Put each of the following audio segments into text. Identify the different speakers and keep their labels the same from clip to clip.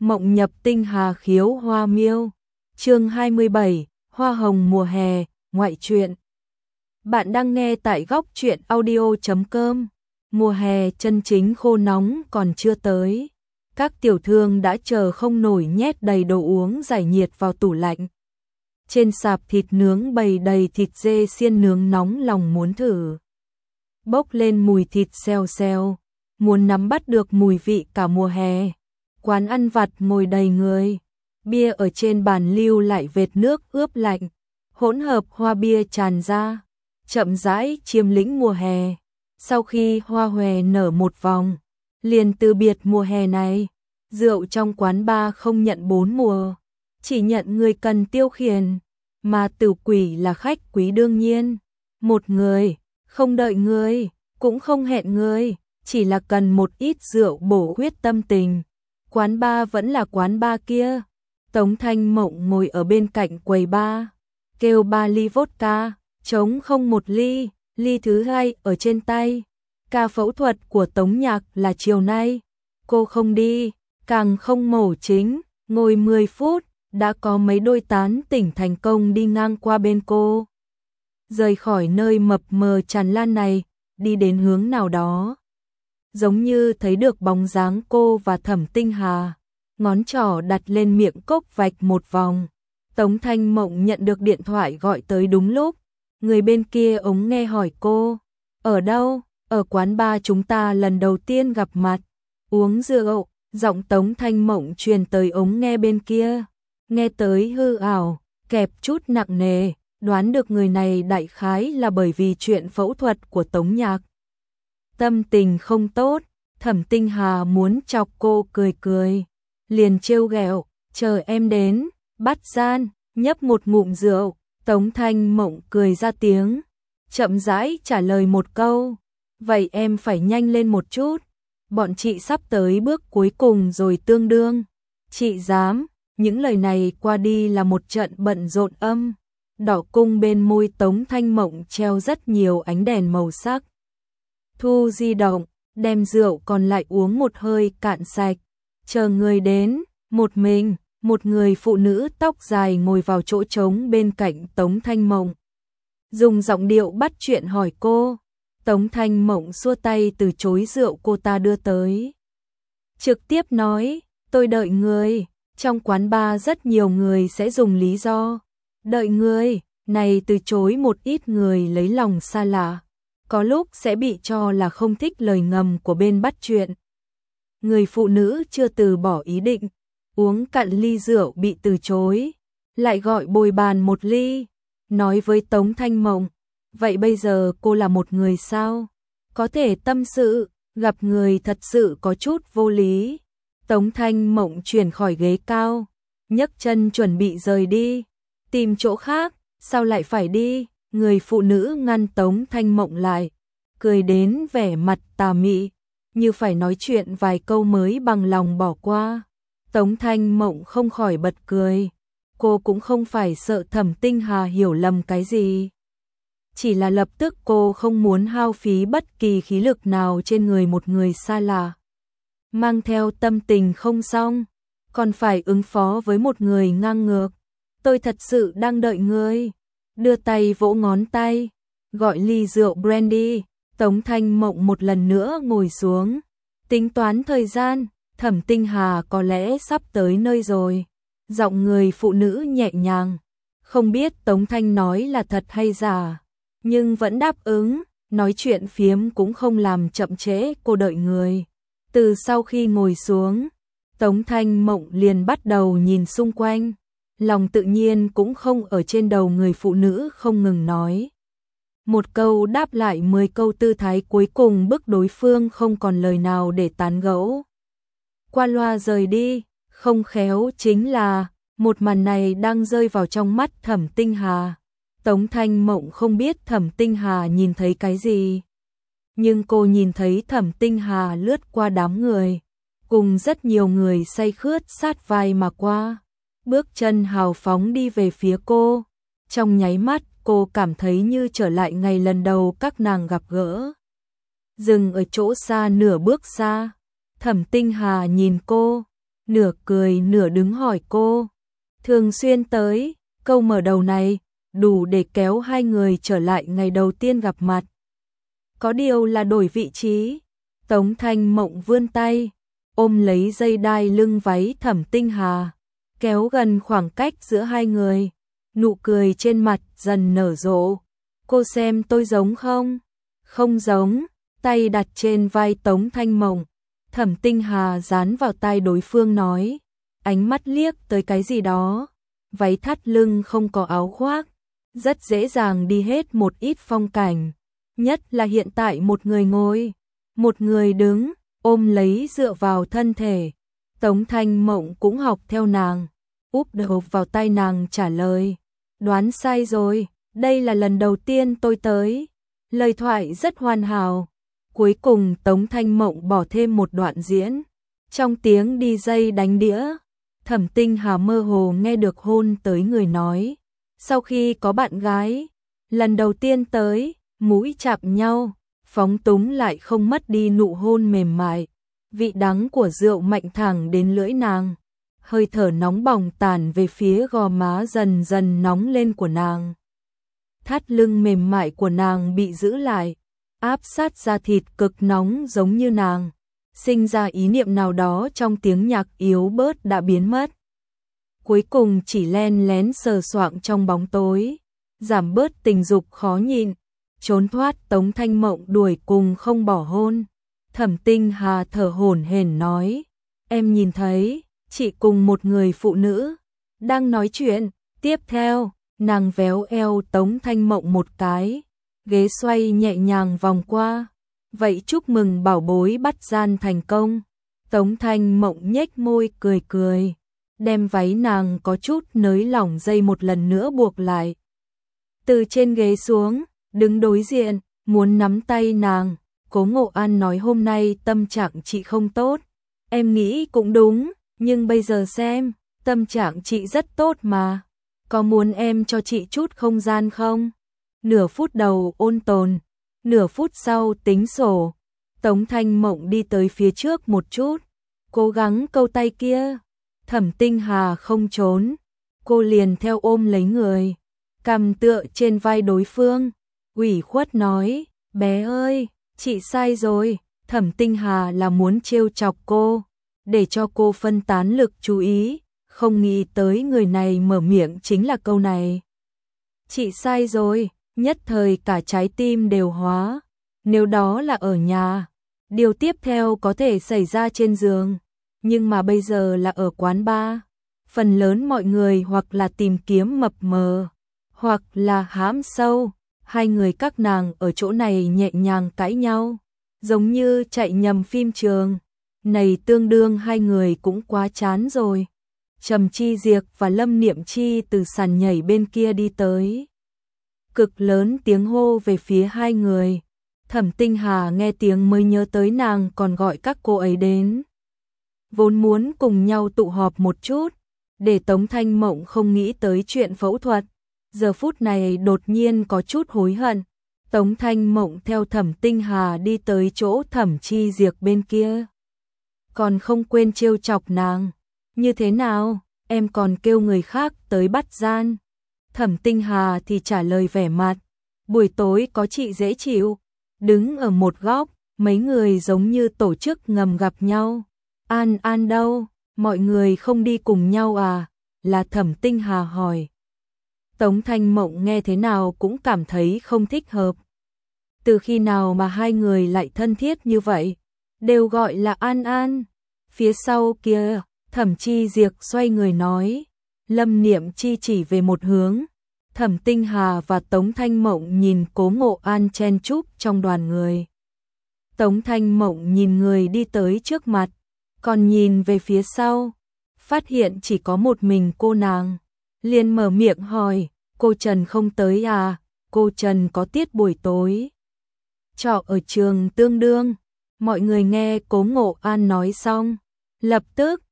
Speaker 1: Mộng nhập tinh hà khiếu hoa miêu. Chương 27, Hoa hồng mùa hè, ngoại truyện. Bạn đang nghe tại góc truyện audio.com. Mùa hè chân chính khô nóng còn chưa tới. Các tiểu thương đã chờ không nổi nhét đầy đồ uống giải nhiệt vào tủ lạnh. Trên sạp thịt nướng bày đầy thịt dê xiên nướng nóng lòng muốn thử. Bốc lên mùi thịt xèo xèo, muốn nắm bắt được mùi vị cả mùa hè. Quán ăn vặt ngồi đầy người, bia ở trên bàn lưu lại vệt nước ướp lạnh, hỗn hợp hoa bia tràn ra, chậm rãi chiếm lĩnh mùa hè. Sau khi hoa hòe nở một vòng, liền từ biệt mùa hè này, rượu trong quán bar không nhận 4 mùa, chỉ nhận người cần tiêu khiển, mà Tử Quỷ là khách quý đương nhiên. Một người, không đợi người, cũng không hẹn người, chỉ là cần một ít rượu bổ huyết tâm tình. Quán bar vẫn là quán bar kia. Tống Thanh Mộng ngồi ở bên cạnh quầy bar, kêu 3 ly vodka, trống không 1 ly, ly thứ hai ở trên tay. Ca phẫu thuật của Tống Nhạc là chiều nay, cô không đi, càng không mổ chính, ngồi 10 phút, đã có mấy đôi tán tỉnh thành công đi ngang qua bên cô. Rời khỏi nơi mập mờ tràn lan này, đi đến hướng nào đó. Giống như thấy được bóng dáng cô và Thẩm Tinh Hà, ngón trỏ đặt lên miệng cốc vạch một vòng. Tống Thanh Mộng nhận được điện thoại gọi tới đúng lúc, người bên kia ống nghe hỏi cô, ở đâu? Ở quán bar chúng ta lần đầu tiên gặp mặt, uống rượu. Giọng Tống Thanh Mộng truyền tới ống nghe bên kia, nghe tới hư ảo, kẹp chút nặng nề, đoán được người này đại khái là bởi vì chuyện phẫu thuật của Tống Nhạc. Tâm tình không tốt, Thẩm Tinh Hà muốn chọc cô cười cười, liền trêu ghẹo, chờ em đến, bắt gian, nhấp một ngụm rượu. Tống Thanh Mộng cười ra tiếng, chậm rãi trả lời một câu, vậy em phải nhanh lên một chút, bọn chị sắp tới bước cuối cùng rồi tương đương. Chị dám, những lời này qua đi là một trận bận rộn âm. Đỏ cung bên môi Tống Thanh Mộng treo rất nhiều ánh đèn màu sắc. Thu di động, đem rượu còn lại uống một hơi cạn sạch. Chờ người đến, một người phụ nữ tóc dài ngồi vào chỗ trống bên cạnh Tống Thanh Mộng. Dùng giọng điệu bắt chuyện hỏi cô. Tống Thanh Mộng xua tay từ chối rượu cô ta đưa tới. Trực tiếp nói, tôi đợi người. Trong quán bar rất nhiều người sẽ dùng lý do đợi người này từ chối một ít người lấy lòng xa lạ. Có lúc sẽ bị cho là không thích lời ngầm của bên bắt chuyện. Người phụ nữ chưa từ bỏ ý định, uống cạn ly rượu bị từ chối, lại gọi bồi bàn một ly, nói với Tống Thanh Mộng, vậy bây giờ cô là một người sao? Có thể tâm sự, gặp người thật sự có chút vô lý. Tống Thanh Mộng chuyển khỏi ghế cao, nhấc chân chuẩn bị rời đi, tìm chỗ khác, sao lại phải đi? Người phụ nữ ngăn Tống Thanh Mộng lại, cười đến vẻ mặt tà mị, như phải nói chuyện vài câu mới bằng lòng bỏ qua. Tống Thanh Mộng không khỏi bật cười, cô cũng không phải sợ Thẩm Tinh Hà hiểu lầm cái gì. Chỉ là lập tức cô không muốn hao phí bất kỳ khí lực nào trên người một người xa lạ. Mang theo tâm tình không xong, còn phải ứng phó với một người ngang ngược. Tôi thật sự đang đợi ngươi. Đưa tay vỗ ngón tay, gọi ly rượu brandy. Tống Thanh Mộng một lần nữa ngồi xuống, tính toán thời gian, Thẩm Tinh Hà có lẽ sắp tới nơi rồi. Giọng người phụ nữ nhẹ nhàng, không biết Tống Thanh nói là thật hay giả, nhưng vẫn đáp ứng, nói chuyện phiếm cũng không làm chậm trễ cô đợi người. Từ sau khi ngồi xuống, Tống Thanh Mộng liền bắt đầu nhìn xung quanh, lòng tự nhiên cũng không ở trên đầu người phụ nữ không ngừng nói. Một câu đáp lại 10 câu, tư thái cuối cùng bức đối phương không còn lời nào để tán gẫu. Qua loa rời đi, không khéo chính là một màn này đang rơi vào trong mắt Thẩm Tinh Hà. Tống Thanh Mộng không biết Thẩm Tinh Hà nhìn thấy cái gì, nhưng cô nhìn thấy Thẩm Tinh Hà lướt qua đám người, cùng rất nhiều người say khướt sát vai mà qua, bước chân hào phóng đi về phía cô. Trong nháy mắt cô cảm thấy như trở lại ngày lần đầu các nàng gặp gỡ. Dừng ở chỗ xa nửa bước xa, Thẩm Tinh Hà nhìn cô, nửa cười nửa đứng hỏi cô. Thường xuyên tới, câu mở đầu này đủ để kéo hai người trở lại ngày đầu tiên gặp mặt. Có điều là đổi vị trí. Tống Thanh Mộng vươn tay, ôm lấy dây đai lưng váy Thẩm Tinh Hà, kéo gần khoảng cách giữa hai người. Nụ cười trên mặt dần nở rộ. Cô xem tôi giống không? Không giống. Tay đặt trên vai Tống Thanh Mộng, Thẩm Tinh Hà dán vào tai đối phương nói, ánh mắt liếc tới cái gì đó. Váy thắt lưng không có áo khoác, rất dễ dàng đi hết một ít phong cảnh. Nhất là hiện tại một người ngồi, một người đứng, ôm lấy dựa vào thân thể. Tống Thanh Mộng cũng học theo nàng, úp đầu vào tay nàng trả lời. Đoán sai rồi, đây là lần đầu tiên tôi tới. Lời thoại rất hoàn hảo. Cuối cùng Tống Thanh Mộng bỏ thêm một đoạn diễn. Trong tiếng DJ đánh đĩa, Thẩm Tinh Hà mơ hồ nghe được hôn tới người nói. Sau khi có bạn gái, lần đầu tiên tới, mũi chạm nhau, phóng túng lại không mất đi nụ hôn mềm mại. Vị đắng của rượu mạnh thẳng đến lưỡi nàng. Hơi thở nóng bỏng tản về phía gò má dần dần nóng lên của nàng. Thắt lưng mềm mại của nàng bị giữ lại, áp sát da thịt cực nóng giống như nàng. Sinh ra ý niệm nào đó trong tiếng nhạc yếu bớt đã biến mất. Cuối cùng chỉ len lén sờ soạng trong bóng tối, giảm bớt tình dục khó nhịn, trốn thoát Tống Thanh Mộng đuổi cùng không bỏ hôn. Thẩm Tinh Hà thở hổn hển nói, em nhìn thấy, chị cùng một người phụ nữ đang nói chuyện. Tiếp theo, nàng véo eo Tống Thanh Mộng một cái, ghế xoay nhẹ nhàng vòng qua. Vậy chúc mừng bảo bối bắt gian thành công. Tống Thanh Mộng nhếch môi cười cười, đem váy nàng có chút nới lỏng dây một lần nữa buộc lại. Từ trên ghế xuống, đứng đối diện, muốn nắm tay nàng. Cố Ngộ An nói hôm nay tâm trạng chị không tốt. Em nghĩ cũng đúng, nhưng bây giờ xem, tâm trạng chị rất tốt mà. Có muốn em cho chị chút không gian không? Nửa phút đầu ôn tồn, nửa phút sau tính sổ. Tống Thanh Mộng đi tới phía trước một chút, cố gắng câu tay kia. Thẩm Tinh Hà không trốn, cô liền theo ôm lấy người, cằm tựa trên vai đối phương, ủy khuất nói, bé ơi, chị sai rồi. Thẩm Tinh Hà là muốn trêu chọc cô, để cho cô phân tán lực chú ý, không nghĩ tới người này mở miệng chính là câu này. Chị sai rồi, nhất thời cả trái tim đều hóa. Nếu đó là ở nhà, điều tiếp theo có thể xảy ra trên giường, nhưng mà bây giờ là ở quán bar. Phần lớn mọi người hoặc là tìm kiếm mập mờ, hoặc là hãm sâu. Hai người các nàng ở chỗ này nhẹ nhàng cãi nhau, giống như chạy nhầm phim trường. Này tương đương hai người cũng quá chán rồi. Trầm Chi Diệc và Lâm Niệm Chi từ sàn nhảy bên kia đi tới, cực lớn tiếng hô về phía hai người. Thẩm Tinh Hà nghe tiếng mới nhớ tới nàng còn gọi các cô ấy đến. Vốn muốn cùng nhau tụ họp một chút, để Tống Thanh Mộng không nghĩ tới chuyện phẫu thuật. Giờ phút này đột nhiên có chút hối hận. Tống Thanh Mộng theo Thẩm Tinh Hà đi tới chỗ Thẩm Chi Diệc bên kia, còn không quên trêu chọc nàng. Như thế nào, em còn kêu người khác tới bắt gian? Thẩm Tinh Hà thì trả lời vẻ mặt, buổi tối có chị dễ chịu. Đứng ở một góc, mấy người giống như tổ chức ngầm gặp nhau. An An đâu, mọi người không đi cùng nhau à? Là Thẩm Tinh Hà hỏi. Tống Thanh Mộng nghe thế nào cũng cảm thấy không thích hợp. Từ khi nào mà hai người lại thân thiết như vậy? Đều gọi là An An. Phía sau kia, Thẩm Chi Diệc xoay người nói. Lâm Niệm Chi chỉ về một hướng. Thẩm Tinh Hà và Tống Thanh Mộng nhìn Cố Ngộ An chen chúc trong đoàn người. Tống Thanh Mộng nhìn người đi tới trước mặt, còn nhìn về phía sau, phát hiện chỉ có một mình cô nàng, liền mở miệng hỏi, cô Trần không tới à? Cô Trần có tiết buổi tối trọ ở trường Tương Đương. Mọi người nghe Cố Ngộ An nói xong, lập tức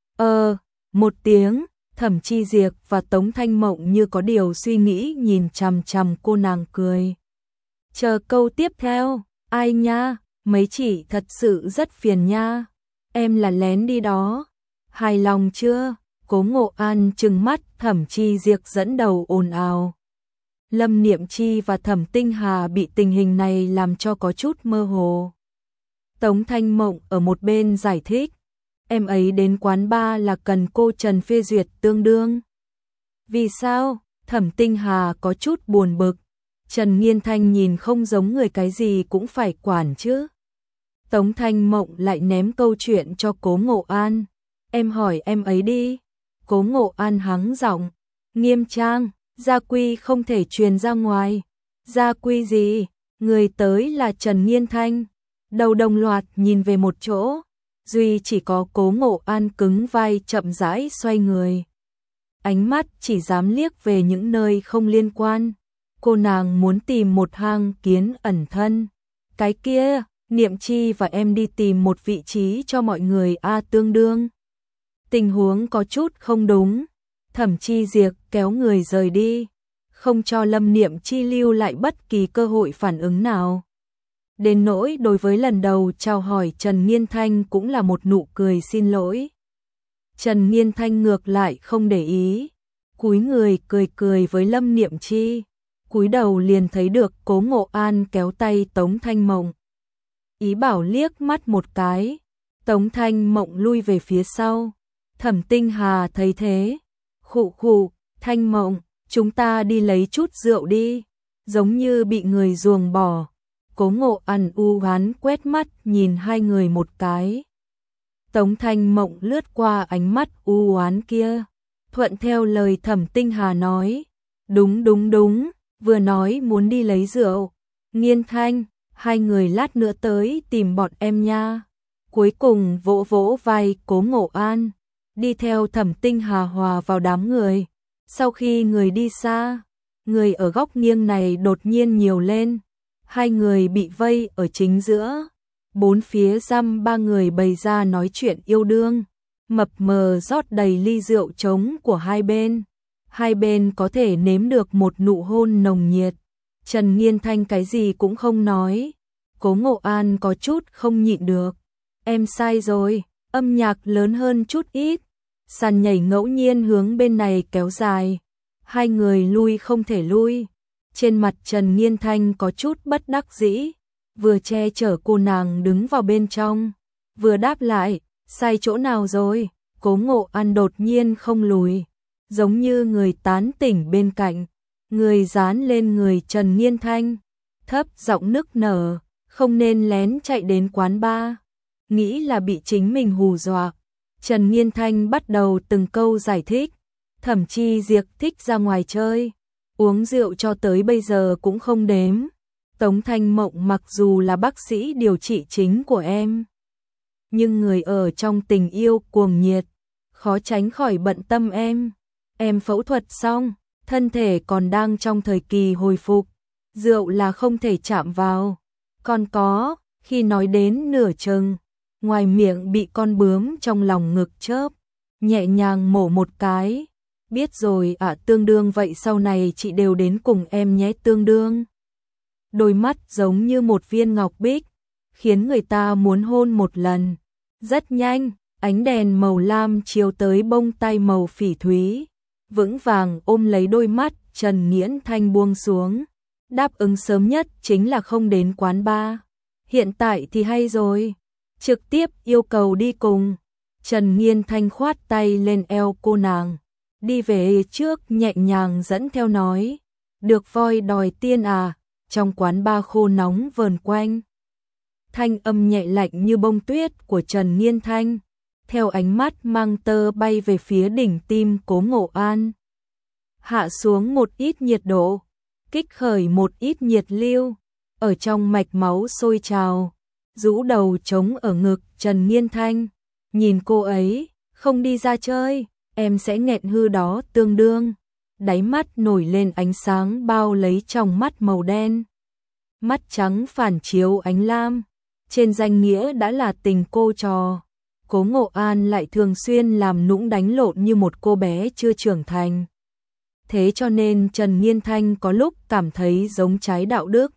Speaker 1: một tiếng. Thẩm Chi Diệc và Tống Thanh Mộng như có điều suy nghĩ nhìn chằm chằm cô nàng cười. Chờ câu tiếp theo, ai nha, mấy chị thật sự rất phiền nha. Em là lén đi đó. Hài lòng chưa? Cố Ngộ An trừng mắt, Thẩm Chi Diệp dẫn đầu ồn ào. Lâm Niệm Chi và Thẩm Tinh Hà bị tình hình này làm cho có chút mơ hồ. Tống Thanh Mộng ở một bên giải thích, em ấy đến quán bar là cần cô Trần phê duyệt tương đương. Vì sao? Thẩm Tinh Hà có chút buồn bực. Trần Nghiên Thanh nhìn không giống người cái gì cũng phải quản chứ. Tống Thanh Mộng lại ném câu chuyện cho Cố Ngộ An. Em hỏi em ấy đi. Cố Ngộ An hắng giọng, nghiêm trang, gia quy không thể truyền ra ngoài. Gia quy gì? Người tới là Trần Nghiên Thanh. Đầu đồng loạt nhìn về một chỗ. Duy chỉ có Cố Ngộ An cứng vai chậm rãi xoay người. Ánh mắt chỉ dám liếc về những nơi không liên quan. Cô nàng muốn tìm một hang kiến ẩn thân. Cái kia, Niệm Chi và em đi tìm một vị trí cho mọi người tương đương. Tình huống có chút không đúng. Thẩm Chi Diệp kéo người rời đi, không cho Lâm Niệm Chi lưu lại bất kỳ cơ hội phản ứng nào. Đến nỗi đối với lần đầu chào hỏi Trần Nghiên Thanh cũng là một nụ cười xin lỗi. Trần Nghiên Thanh ngược lại không để ý, cúi người cười cười với Lâm Niệm Chi. Cúi đầu liền thấy được Cố Ngộ An kéo tay Tống Thanh Mộng. Ý bảo liếc mắt một cái, Tống Thanh Mộng lui về phía sau. Thẩm Tinh Hà thấy thế, khụ khụ, Thanh Mộng, chúng ta đi lấy chút rượu đi, giống như bị người ruồng bỏ. Cố Ngộ An u hoán quét mắt nhìn hai người một cái. Tống Thanh Mộng lướt qua ánh mắt u oán kia, thuận theo lời Thẩm Tinh Hà nói. Đúng đúng đúng, vừa nói muốn đi lấy rượu. Nghiên Thanh, hai người lát nữa tới tìm bọn em nha. Cuối cùng vỗ vỗ vai Cố Ngộ An, đi theo Thẩm Tinh Hà hòa vào đám người. Sau khi người đi xa, người ở góc nghiêng này đột nhiên nhiều lên. Hai người bị vây ở chính giữa. Bốn phía dăm ba người bày ra nói chuyện yêu đương. Mập mờ rót đầy ly rượu trống của hai bên. Hai bên có thể nếm được một nụ hôn nồng nhiệt. Trần Nghiên Thanh cái gì cũng không nói. Cố Ngộ An có chút không nhịn được. Em sai rồi, âm nhạc lớn hơn chút ít. Sàn nhảy ngẫu nhiên hướng bên này kéo dài. Hai người lui không thể lui. Trên mặt Trần Nghiên Thanh có chút bất đắc dĩ. Vừa che chở cô nàng đứng vào bên trong, vừa đáp lại, sai chỗ nào rồi? Cố Ngộ An đột nhiên không lùi, giống như người tán tỉnh bên cạnh. Người dán lên người Trần Nghiên Thanh, thấp giọng nức nở, không nên lén chạy đến quán bar. Nghĩ là bị chính mình hù dọa. Trần Nghiên Thanh bắt đầu từng câu giải thích. Thẩm Chi Diệp thích ra ngoài chơi, uống rượu cho tới bây giờ cũng không đếm. Tống Thanh Mộng mặc dù là bác sĩ điều trị chính của em, nhưng người ở trong tình yêu cuồng nhiệt, khó tránh khỏi bận tâm em. Em phẫu thuật xong, thân thể còn đang trong thời kỳ hồi phục, rượu là không thể chạm vào. Còn có, khi nói đến nửa chừng, ngoài miệng bị con bướm trong lòng ngực chớp, nhẹ nhàng mổ một cái. Biết rồi ạ, tương đương vậy sau này chị đều đến cùng em nhé. Tương đương. Đôi mắt giống như một viên ngọc bích, khiến người ta muốn hôn một lần. Rất nhanh, ánh đèn màu lam chiếu tới bông tai màu phỉ thúy, vững vàng ôm lấy đôi mắt. Trần Nghiễn Thanh buông xuống. Đáp ứng sớm nhất chính là không đến quán bar. Hiện tại thì hay rồi, trực tiếp yêu cầu đi cùng. Trần Nghiên Thanh khoát tay lên eo cô nàng, đi về trước nhẹ nhàng dẫn theo nói. Được voi đòi tiên à. Trong quán bar khô nóng vờn quanh, thanh âm nhẹ lạnh như bông tuyết của Trần Nghiên Thanh, theo ánh mắt mang tơ bay về phía đỉnh tim Cố Ngộ An. Hạ xuống một ít nhiệt độ, kích khởi một ít nhiệt lưu, ở trong mạch máu sôi trào. Rũ đầu trống ở ngực Trần Nghiên Thanh, nhìn cô ấy, không đi ra chơi, em sẽ nghẹn hư đó. Tương đương. Đáy mắt nổi lên ánh sáng bao lấy trong mắt màu đen. Mắt trắng phản chiếu ánh lam, trên danh nghĩa đã là tình cô trò. Cố Ngộ An lại thường xuyên làm nũng đánh lộn như một cô bé chưa trưởng thành. Thế cho nên Trần Nghiên Thanh có lúc cảm thấy giống trái đạo đức.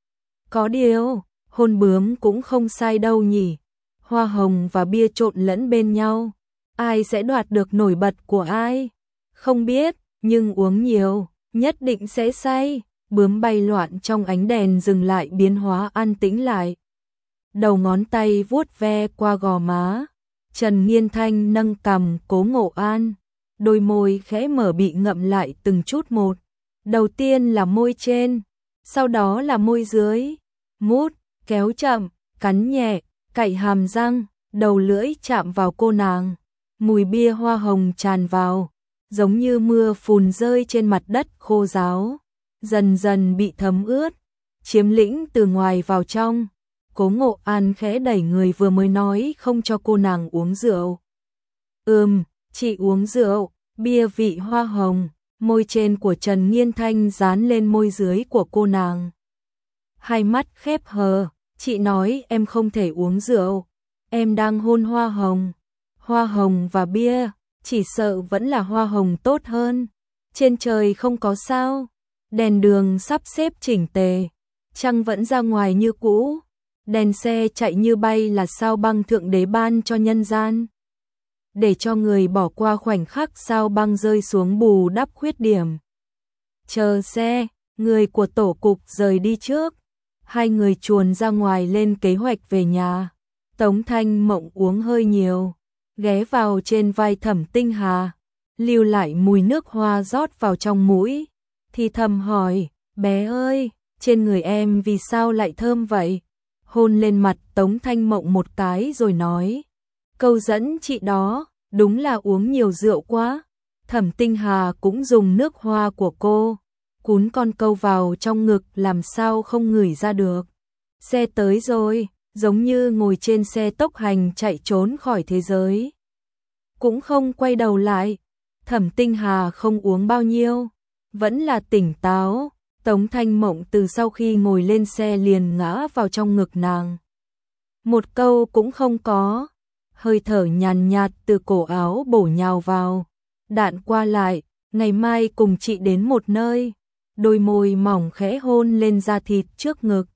Speaker 1: Có điều, hôn bướm cũng không sai đâu nhỉ. Hoa hồng và bia trộn lẫn bên nhau, ai sẽ đoạt được nổi bật của ai? Không biết, nhưng uống nhiều, nhất định sẽ say. Bướm bay loạn trong ánh đèn dừng lại biến hóa an tĩnh lại. Đầu ngón tay vuốt ve qua gò má. Trần Nghiên Thanh nâng cằm Cố Ngộ An. Đôi môi khẽ mở bị ngậm lại từng chút một. Đầu tiên là môi trên, sau đó là môi dưới. Mút, kéo chậm, cắn nhẹ, cạy hàm răng, đầu lưỡi chạm vào cô nàng. Mùi bia hoa hồng tràn vào, giống như mưa phùn rơi trên mặt đất khô ráo, dần dần bị thấm ướt, chiếm lĩnh từ ngoài vào trong. Cố Ngộ An khẽ đẩy người vừa mới nói không cho cô nàng uống rượu. Chị uống rượu, bia vị hoa hồng. Môi trên của Trần Nghiên Thanh dán lên môi dưới của cô nàng. Hai mắt khép hờ, chị nói em không thể uống rượu, em đang hôn hoa hồng. Hoa hồng và bia, chỉ sợ vẫn là hoa hồng tốt hơn. Trên trời không có sao, đèn đường sắp xếp chỉnh tề, trăng vẫn ra ngoài như cũ, đèn xe chạy như bay là sao băng thượng đế ban cho nhân gian. Để cho người bỏ qua khoảnh khắc sao băng rơi xuống bù đắp khuyết điểm. Chờ xe, người của tổ cục rời đi trước. Hai người chuồn ra ngoài lên kế hoạch về nhà. Tống Thanh Mộng uống hơi nhiều, ghé vào trên vai Thẩm Tinh Hà, lưu lại mùi nước hoa rót vào trong mũi. Thì thầm hỏi, bé ơi, trên người em vì sao lại thơm vậy? Hôn lên mặt Tống Thanh Mộng một cái rồi nói. Câu dẫn chị đó, đúng là uống nhiều rượu quá. Thẩm Tinh Hà cũng dùng nước hoa của cô, cún con câu vào trong ngực làm sao không ngửi ra được. Xe tới rồi, giống như ngồi trên xe tốc hành chạy trốn khỏi thế giới. Cũng không quay đầu lại, Thẩm Tinh Hà không uống bao nhiêu, vẫn là tỉnh táo. Tống Thanh Mộng từ sau khi ngồi lên xe liền ngã vào trong ngực nàng. Một câu cũng không có. Hơi thở nhàn nhạt từ cổ áo bổ nhào vào. Đạn qua lại, ngày mai cùng chị đến một nơi. Đôi môi mỏng khẽ hôn lên da thịt trước ngực.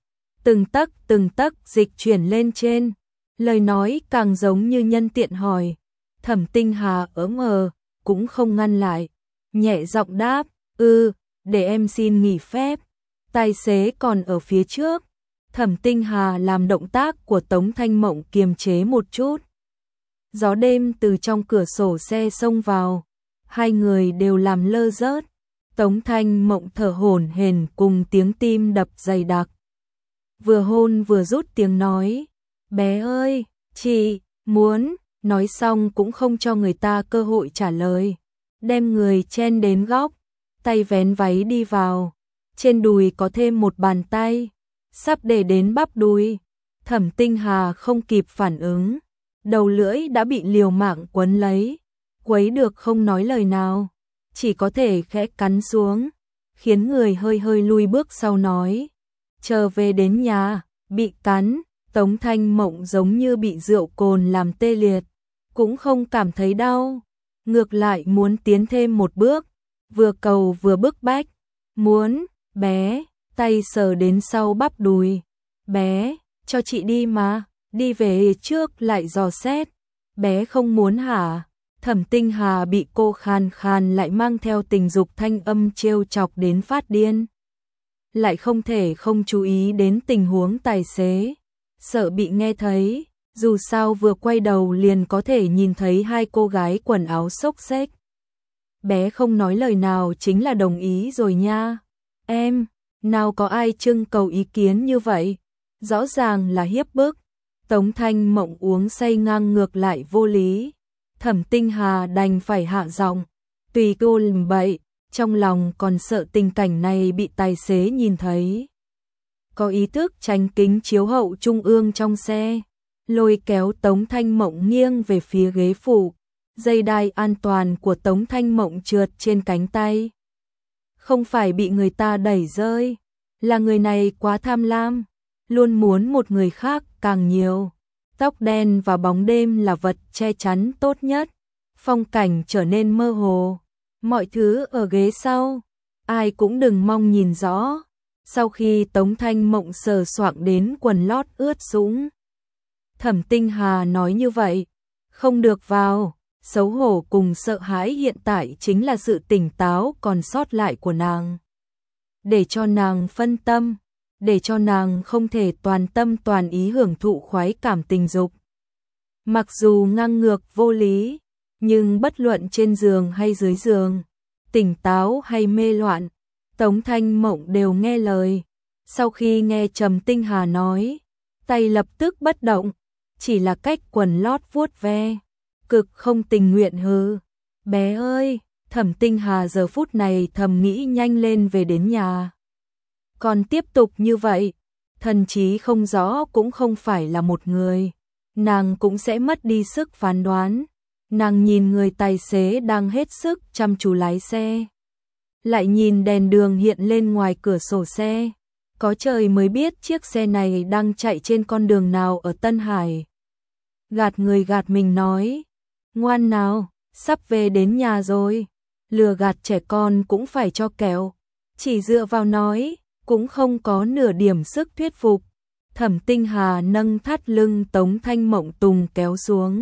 Speaker 1: Từng tấc dịch chuyển lên trên. Lời nói càng giống như nhân tiện hỏi. Thẩm Tinh Hà ớm cũng không ngăn lại. Nhẹ giọng đáp, để em xin nghỉ phép. Tài xế còn ở phía trước. Thẩm Tinh Hà làm động tác của Tống Thanh Mộng kiềm chế một chút. Gió đêm từ trong cửa sổ xe xông vào, hai người đều làm lơ rớt. Tống Thanh Mộng thở hổn hển cùng tiếng tim đập dày đặc. Vừa hôn vừa rút tiếng nói, bé ơi, chị, muốn, nói xong cũng không cho người ta cơ hội trả lời. Đem người chen đến góc, tay vén váy đi vào, trên đùi có thêm một bàn tay, sắp để đến bắp đùi. Thẩm Tinh Hà không kịp phản ứng. Đầu lưỡi đã bị liều mạng quấn lấy, quấy được không nói lời nào, chỉ có thể khẽ cắn xuống, khiến người hơi hơi lui bước sau nói. Chờ về đến nhà, bị cắn, Tống Thanh Mộng giống như bị rượu cồn làm tê liệt, cũng không cảm thấy đau, ngược lại muốn tiến thêm một bước, vừa cầu vừa bức bách, muốn, bé, tay sờ đến sau bắp đùi, bé, cho chị đi mà. Đi về trước lại dò xét, bé không muốn hả? Thẩm Tinh Hà bị cô khàn khàn lại mang theo tình dục thanh âm trêu chọc đến phát điên. Lại không thể không chú ý đến tình huống tài xế, sợ bị nghe thấy, dù sao vừa quay đầu liền có thể nhìn thấy hai cô gái quần áo xốc xếch. Bé không nói lời nào chính là đồng ý rồi nha. Em, nào có ai trưng cầu ý kiến như vậy, rõ ràng là hiếp bức. Tống Thanh Mộng uống say ngang ngược lại vô lý. Thẩm Tinh Hà đành phải hạ giọng, tùy cô lầm bậy, trong lòng còn sợ tình cảnh này bị tài xế nhìn thấy. Có ý thức tránh kính chiếu hậu trung ương trong xe, lôi kéo Tống Thanh Mộng nghiêng về phía ghế phụ, dây đai an toàn của Tống Thanh Mộng trượt trên cánh tay. Không phải bị người ta đẩy rơi, là người này quá tham lam, luôn muốn một người khác càng nhiều. Tóc đen và bóng đêm là vật che chắn tốt nhất, phong cảnh trở nên mơ hồ. Mọi thứ ở ghế sau, ai cũng đừng mong nhìn rõ. Sau khi Tống Thanh Mộng sờ soạng đến quần lót ướt sũng, Thẩm Tinh Hà nói như vậy, không được vào, Xấu hổ cùng sợ hãi hiện tại chính là sự tỉnh táo còn sót lại của nàng. Để cho nàng phân tâm, để cho nàng không thể toàn tâm toàn ý hưởng thụ khoái cảm tình dục. Mặc dù ngang ngược vô lý, nhưng bất luận trên giường hay dưới giường, tỉnh táo hay mê loạn, Tống Thanh Mộng đều nghe lời. Sau khi nghe Trầm Tinh Hà nói, tay lập tức bất động, chỉ là cách quần lót vuốt ve, cực không tình nguyện hừ. Bé ơi, Thẩm Tinh Hà giờ phút này thầm nghĩ nhanh lên về đến nhà. Còn tiếp tục như vậy, thần trí không rõ cũng không phải là một người, nàng cũng sẽ mất đi sức phán đoán. Nàng nhìn người tài xế đang hết sức chăm chú lái xe, lại nhìn đèn đường hiện lên ngoài cửa sổ xe. Có trời mới biết chiếc xe này đang chạy trên con đường nào ở Tân Hải. Gạt người gạt mình nói, ngoan nào, sắp về đến nhà rồi. Lừa gạt trẻ con cũng phải cho kẹo, chỉ dựa vào nói, cũng không có nửa điểm sức thuyết phục. Thẩm Tinh Hà nâng thắt lưng Tống Thanh Mộng Tùng kéo xuống.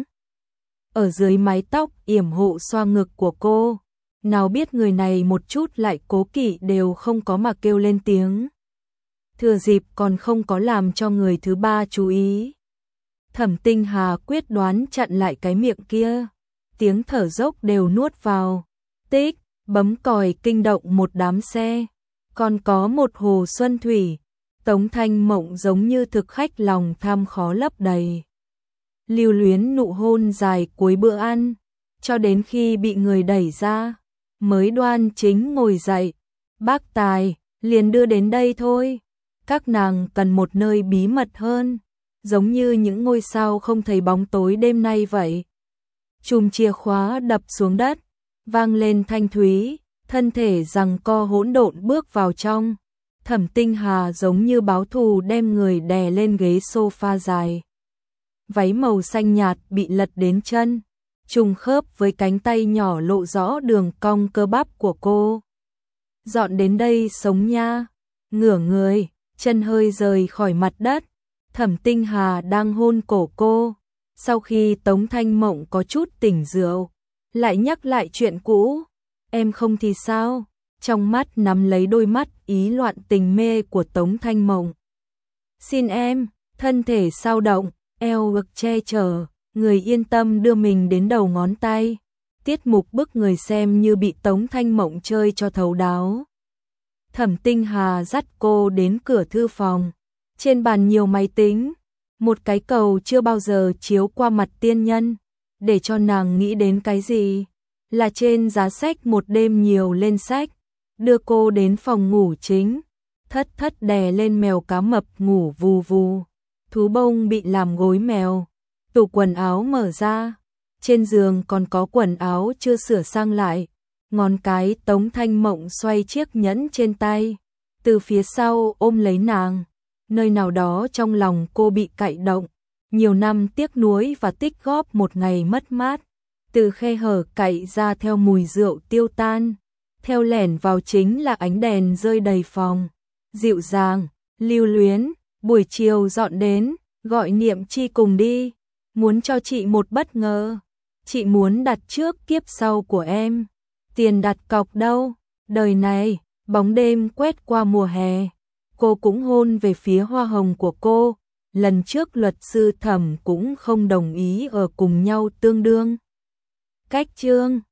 Speaker 1: Ở dưới mái tóc yểm hộ xoa ngực của cô, nào biết người này một chút lại cố kỵ đều không có mà kêu lên tiếng. Thừa dịp còn không có làm cho người thứ ba chú ý. Thẩm Tinh Hà quyết đoán chặn lại cái miệng kia, tiếng thở dốc đều nuốt vào. Tích, bấm còi kinh động một đám xe, còn có một hồ xuân thủy. Tống Thanh Mộng giống như thực khách lòng tham khó lấp đầy. Lưu luyến nụ hôn dài cuối bữa ăn, cho đến khi bị người đẩy ra, mới đoan chính ngồi dậy. Bác Tài, liền đưa đến đây thôi. Các nàng cần một nơi bí mật hơn, giống như những ngôi sao không thấy bóng tối đêm nay vậy. Chùm chìa khóa đập xuống đất, vang lên thanh thúy, thân thể giằng co hỗn độn bước vào trong. Thẩm Tinh Hà giống như báo thù đem người đè lên ghế sofa dài. Váy màu xanh nhạt bị lật đến chân, trùng khớp với cánh tay nhỏ lộ rõ đường cong cơ bắp của cô. Dọn đến đây sống nha. Ngửa người, chân hơi rời khỏi mặt đất. Thẩm Tinh Hà đang hôn cổ cô. Sau khi Tống Thanh Mộng có chút tỉnh rượu, lại nhắc lại chuyện cũ. Em không thì sao? Trong mắt nắm lấy đôi mắt ý loạn tình mê của Tống Thanh Mộng. Xin em, thân thể sao động, eo ngực che chở, người yên tâm đưa mình đến đầu ngón tay. Tiết mục bức người xem như bị Tống Thanh Mộng chơi cho thấu đáo. Thẩm Tinh Hà dắt cô đến cửa thư phòng. Trên bàn nhiều máy tính, một cái cầu chưa bao giờ chiếu qua mặt tiên nhân. Để cho nàng nghĩ đến cái gì? Là trên giá sách một đêm nhiều lên sách. Đưa cô đến phòng ngủ chính. Thất thất đè lên mèo cá mập ngủ vù vù. Thú bông bị làm gối mèo. Tủ quần áo mở ra. Trên giường còn có quần áo chưa sửa sang lại. Ngón cái Tống Thanh Mộng xoay chiếc nhẫn trên tay. Từ phía sau ôm lấy nàng. Nơi nào đó trong lòng cô bị cạy động. Nhiều năm tiếc nuối và tích góp một ngày mất mát. Từ khe hở cạy ra theo mùi rượu tiêu tan. Theo lẻn vào chính là ánh đèn rơi đầy phòng. Dịu dàng, lưu luyến, buổi chiều dọn đến, gọi Niệm Chi cùng đi. Muốn cho chị một bất ngờ. Chị muốn đặt trước kiếp sau của em. Tiền đặt cọc đâu? Đời này, bóng đêm quét qua mùa hè. Cô cũng hôn về phía hoa hồng của cô. Lần trước luật sư Thẩm cũng không đồng ý ở cùng nhau tương đương. Cách chương